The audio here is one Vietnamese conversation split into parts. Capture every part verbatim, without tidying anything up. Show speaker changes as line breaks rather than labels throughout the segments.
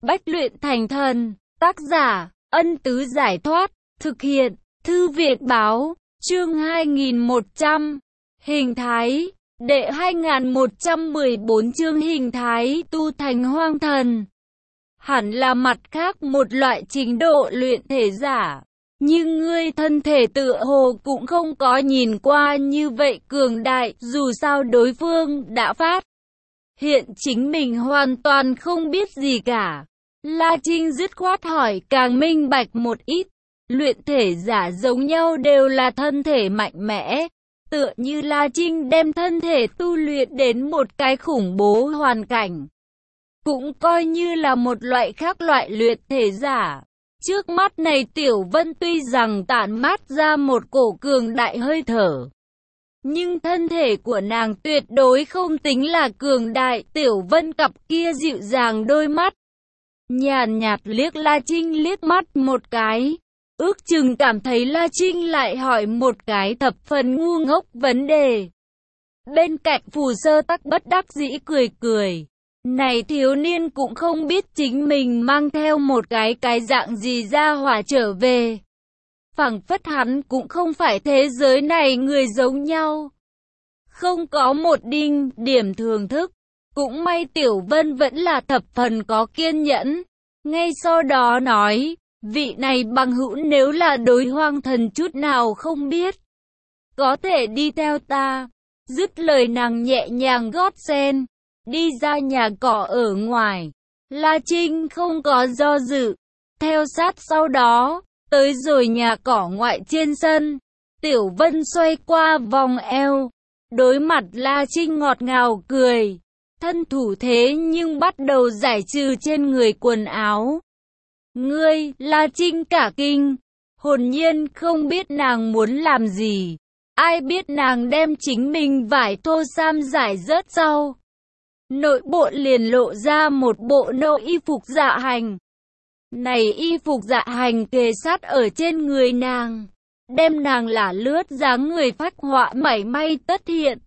Bách luyện thành thần. Tác giả, Ân Tứ Giải Thoát. Thực hiện, Thư Việt Báo. Chương hai nghìn một trăm. Hình thái. Đệ hai nghìn một trăm mười bốn chương hình thái tu thành hoang thần. Hẳn là mặt khác một loại trình độ luyện thể giả. Nhưng ngươi thân thể tựa hồ cũng không có nhìn qua như vậy cường đại, dù sao đối phương đã phát hiện chính mình hoàn toàn không biết gì cả. La Trinh dứt khoát hỏi càng minh bạch một ít. Luyện thể giả giống nhau đều là thân thể mạnh mẽ. Tựa như La Trinh đem thân thể tu luyện đến một cái khủng bố hoàn cảnh. Cũng coi như là một loại khác loại luyện thể giả. Trước mắt này Tiểu Vân tuy rằng tản mát ra một cổ cường đại hơi thở, nhưng thân thể của nàng tuyệt đối không tính là cường đại. Tiểu Vân cặp kia dịu dàng đôi mắt nhàn nhạt liếc La Trinh liếc mắt một cái, ước chừng cảm thấy La Trinh lại hỏi một cái thập phần ngu ngốc vấn đề. Bên cạnh Phù Sơ Tắc bất đắc dĩ cười cười. Này thiếu niên cũng không biết chính mình mang theo một cái cái dạng gì ra hỏa trở về. Phảng phất hắn cũng không phải thế giới này người giống nhau. Không có một đinh điểm thưởng thức. Cũng may Tiểu Vân vẫn là thập phần có kiên nhẫn. Ngay sau đó nói, vị này bằng hữu nếu là đối hoang thần chút nào không biết, có thể đi theo ta. Dứt lời nàng nhẹ nhàng gót sen, đi ra nhà cỏ ở ngoài. La Trinh không có do dự, theo sát sau đó, tới rồi nhà cỏ ngoại trên sân. Tiểu Vân xoay qua vòng eo, đối mặt La Trinh ngọt ngào cười. Thân thủ thế nhưng bắt đầu giải trừ trên người quần áo. Ngươi, La Trinh cả kinh, hồn nhiên không biết nàng muốn làm gì. Ai biết nàng đem chính mình vải thô sam giải rớt sau. Nội bộ liền lộ ra một bộ nâu y phục dạ hành. Này y phục dạ hành kề sát ở trên người nàng, đem nàng lả lướt dáng người phác họa mảy may tất hiện.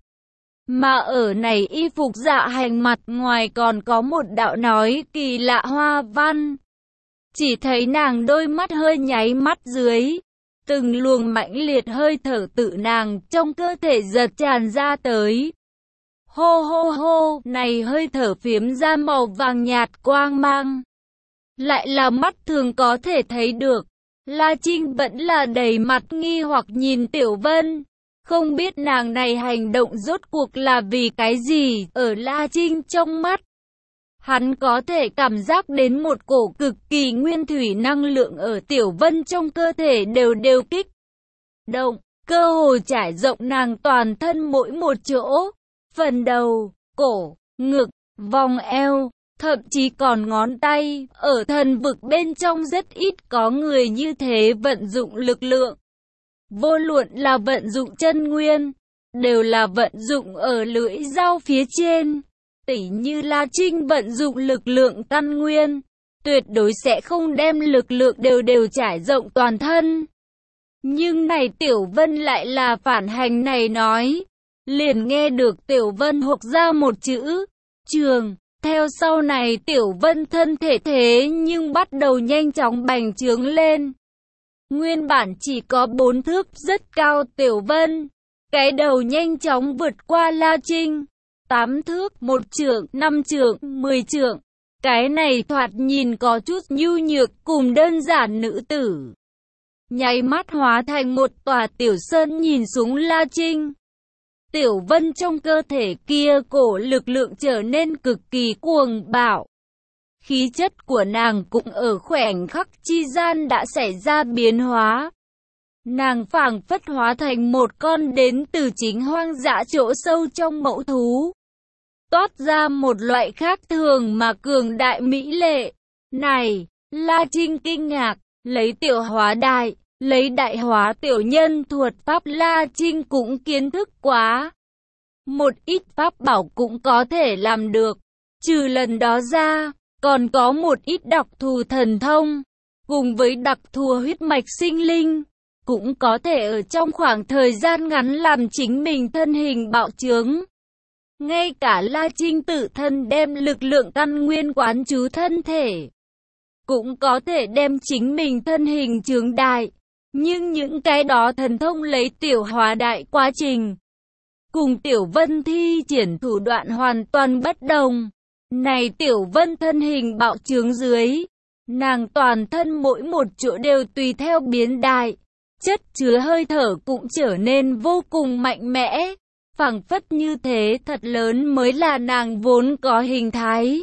Mà ở này y phục dạ hành mặt ngoài còn có một đạo nói kỳ lạ hoa văn. Chỉ thấy nàng đôi mắt hơi nháy mắt dưới, từng luồng mãnh liệt hơi thở tự nàng trong cơ thể giật tràn ra tới. Hô hô hô, này hơi thở phiếm ra màu vàng nhạt quang mang, lại là mắt thường có thể thấy được. La Trinh vẫn là đầy mặt nghi hoặc nhìn Tiểu Vân, không biết nàng này hành động rốt cuộc là vì cái gì. Ở La Trinh trong mắt, hắn có thể cảm giác đến một cổ cực kỳ nguyên thủy năng lượng ở Tiểu Vân trong cơ thể đều đều kích động, cơ hồ trải rộng nàng toàn thân mỗi một chỗ. Phần đầu, cổ, ngực, vòng eo, thậm chí còn ngón tay. Ở thần vực bên trong rất ít có người như thế vận dụng lực lượng. Vô luận là vận dụng chân nguyên, đều là vận dụng ở lưỡi dao phía trên. Tỉ như La Trinh vận dụng lực lượng căn nguyên, tuyệt đối sẽ không đem lực lượng đều đều trải rộng toàn thân. Nhưng này Tiểu Vân lại là phản hành này nói. Liền nghe được Tiểu Vân hộc ra một chữ, trường. Theo sau này Tiểu Vân thân thể thế nhưng bắt đầu nhanh chóng bành trướng lên. Nguyên bản chỉ có bốn thước rất cao Tiểu Vân, cái đầu nhanh chóng vượt qua La Trinh. Tám thước, một trượng, năm trượng, mười trượng. Cái này thoạt nhìn có chút nhu nhược cùng đơn giản nữ tử, nháy mắt hóa thành một tòa tiểu sơn nhìn xuống La Trinh. Tiểu Vân trong cơ thể kia cổ lực lượng trở nên cực kỳ cuồng bạo. Khí chất của nàng cũng ở khoảnh khắc chi gian đã xảy ra biến hóa. Nàng phảng phất hóa thành một con đến từ chính hoang dã chỗ sâu trong mẫu thú, toát ra một loại khác thường mà cường đại mỹ lệ. Này, La Trinh kinh ngạc, lấy tiểu hóa đại, lấy đại hóa tiểu nhân thuật pháp La Trinh cũng kiến thức quá. Một ít pháp bảo cũng có thể làm được. Trừ lần đó ra, còn có một ít đặc thù thần thông, cùng với đặc thù huyết mạch sinh linh, cũng có thể ở trong khoảng thời gian ngắn làm chính mình thân hình bạo trướng. Ngay cả La Trinh tự thân đem lực lượng căn nguyên quán trú thân thể, cũng có thể đem chính mình thân hình chướng đại. Nhưng những cái đó thần thông lấy tiểu hóa đại quá trình, cùng Tiểu Vân thi triển thủ đoạn hoàn toàn bất đồng. Này Tiểu Vân thân hình bạo trướng dưới, nàng toàn thân mỗi một chỗ đều tùy theo biến đại, chất chứa hơi thở cũng trở nên vô cùng mạnh mẽ, phảng phất như thế thật lớn mới là nàng vốn có hình thái.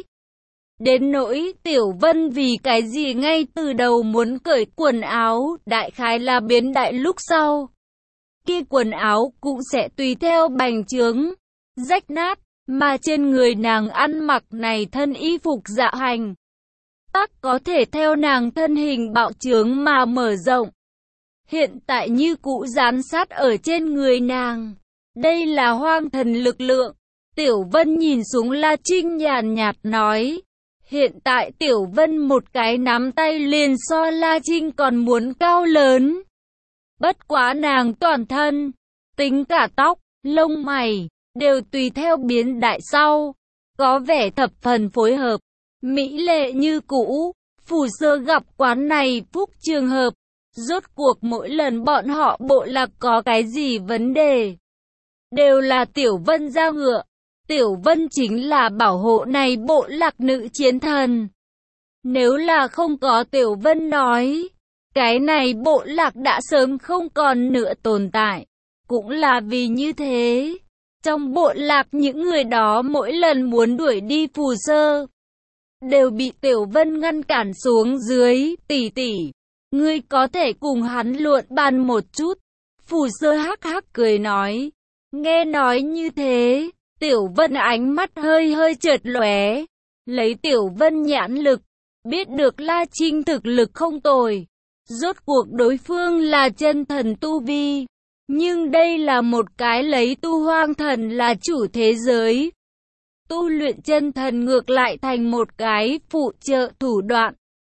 Đến nỗi Tiểu Vân vì cái gì ngay từ đầu muốn cởi quần áo, đại khái là biến đại lúc sau, kia quần áo cũng sẽ tùy theo bành trướng, rách nát, mà trên người nàng ăn mặc này thân y phục dạ hành, tắc có thể theo nàng thân hình bạo trướng mà mở rộng. Hiện tại như cũ dán sát ở trên người nàng. Đây là hoang thần lực lượng. Tiểu Vân nhìn xuống La Trinh nhàn nhạt nói. Hiện tại Tiểu Vân một cái nắm tay liền so La Trinh còn muốn cao lớn. Bất quá nàng toàn thân, tính cả tóc, lông mày, đều tùy theo biến đại sau, có vẻ thập phần phối hợp, mỹ lệ như cũ. Phù Sơ gặp quán này phúc trường hợp, rốt cuộc mỗi lần bọn họ bộ lạc có cái gì vấn đề, đều là Tiểu Vân ra ngựa. Tiểu Vân chính là bảo hộ này bộ lạc nữ chiến thần. Nếu là không có Tiểu Vân nói, cái này bộ lạc đã sớm không còn nữa tồn tại. Cũng là vì như thế, trong bộ lạc những người đó mỗi lần muốn đuổi đi Phù Sơ, đều bị Tiểu Vân ngăn cản xuống dưới. Tỷ tỷ, ngươi có thể cùng hắn luận bàn một chút. Phù Sơ hắc hắc cười nói. Nghe nói như thế, Tiểu Vân ánh mắt hơi hơi chợt lóe, lấy Tiểu Vân nhãn lực, biết được La Trinh thực lực không tồi. Rốt cuộc đối phương là chân thần tu vi, nhưng đây là một cái lấy tu hoang thần là chủ thế giới. Tu luyện chân thần ngược lại thành một cái phụ trợ thủ đoạn.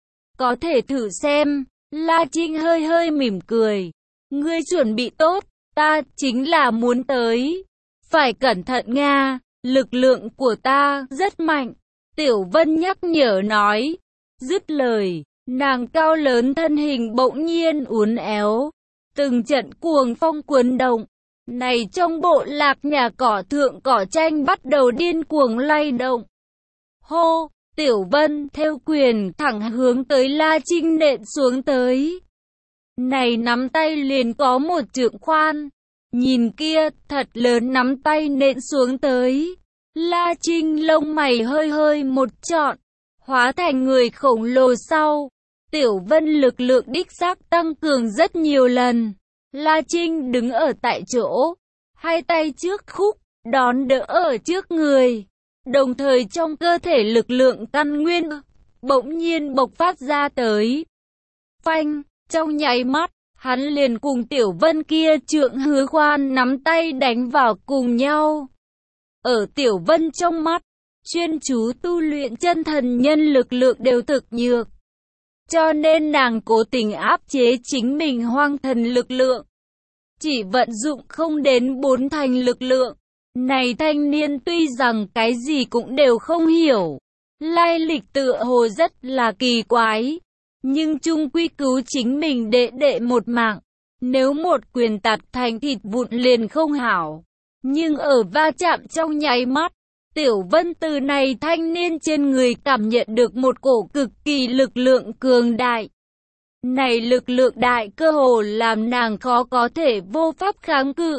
Có thể thử xem. La Trinh hơi hơi mỉm cười. Ngươi chuẩn bị tốt, ta chính là muốn tới. Phải cẩn thận Nga, lực lượng của ta rất mạnh. Tiểu Vân nhắc nhở nói. Dứt lời, nàng cao lớn thân hình bỗng nhiên uốn éo. Từng trận cuồng phong cuốn động. Này trong bộ lạc nhà cỏ thượng cỏ tranh bắt đầu điên cuồng lay động. Hô, Tiểu Vân theo quyền thẳng hướng tới La Trinh nện xuống tới. Này nắm tay liền có một trượng khoan. Nhìn kia, thật lớn nắm tay nện xuống tới. La Trinh lông mày hơi hơi một trọn, hóa thành người khổng lồ sau. Tiểu Vân lực lượng đích xác tăng cường rất nhiều lần. La Trinh đứng ở tại chỗ, hai tay trước khúc, đón đỡ ở trước người. Đồng thời trong cơ thể lực lượng căn nguyên, bỗng nhiên bộc phát ra tới. Phanh, trong nháy mắt, hắn liền cùng Tiểu Vân kia trượng hứa khoan nắm tay đánh vào cùng nhau. Ở Tiểu Vân trong mắt, chuyên chú tu luyện chân thần nhân lực lượng đều thực nhược. Cho nên nàng cố tình áp chế chính mình hoang thần lực lượng. Chỉ vận dụng không đến bốn thành lực lượng. Này thanh niên tuy rằng cái gì cũng đều không hiểu, lai lịch tựa hồ rất là kỳ quái, nhưng chung quy cứu chính mình đệ đệ một mạng. Nếu một quyền tạt thành thịt vụn liền không hảo. Nhưng ở va chạm trong nháy mắt, Tiểu Vân từ này thanh niên trên người cảm nhận được một cổ cực kỳ lực lượng cường đại. Này lực lượng đại cơ hồ làm nàng khó có thể vô pháp kháng cự.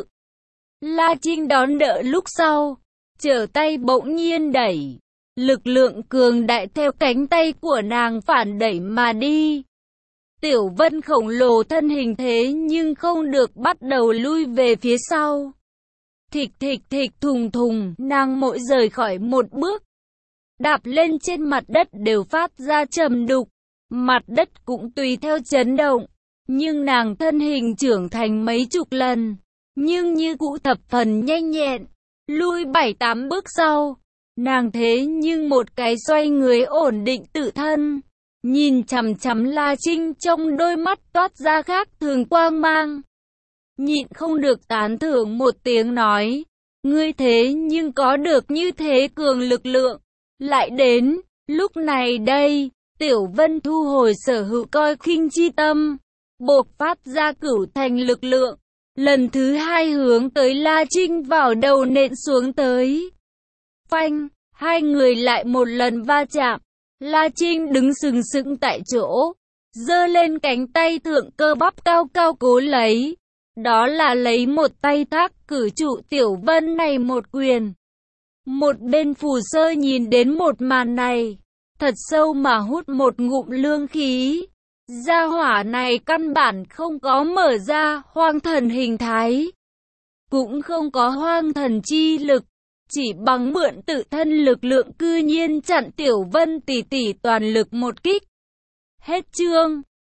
La Trinh đón đỡ lúc sau, trở tay bỗng nhiên đẩy. Lực lượng cường đại theo cánh tay của nàng phản đẩy mà đi. Tiểu Vân khổng lồ thân hình thế nhưng không được bắt đầu lui về phía sau. Thịch thịch thịch thùng thùng, nàng mỗi rời khỏi một bước, đạp lên trên mặt đất đều phát ra trầm đục. Mặt đất cũng tùy theo chấn động. Nhưng nàng thân hình trưởng thành mấy chục lần, nhưng như cũ thập phần nhanh nhẹn. Lui bảy tám bước sau, nàng thế nhưng một cái xoay người ổn định tự thân. Nhìn chằm chằm La Trinh trong đôi mắt toát ra khác thường quang mang. Nhịn không được tán thưởng một tiếng nói. Ngươi thế nhưng có được như thế cường lực lượng. Lại đến, lúc này đây, Tiểu Vân thu hồi sở hữu coi khinh chi tâm, bộc phát ra cửu thành lực lượng, lần thứ hai hướng tới La Trinh vào đầu nện xuống tới. Phanh, hai người lại một lần va chạm, La Trinh đứng sừng sững tại chỗ, giơ lên cánh tay thượng cơ bắp cao cao cố lấy. Đó là lấy một tay thác cử trụ Tiểu Vân này một quyền. Một bên Phù Sơ nhìn đến một màn này, thật sâu mà hút một ngụm lương khí. Gia hỏa này căn bản không có mở ra hoang thần hình thái, cũng không có hoang thần chi lực, chỉ bằng mượn tự thân lực lượng cư nhiên chặn Tiểu Vân tỷ tỷ toàn lực một kích. Hết chương.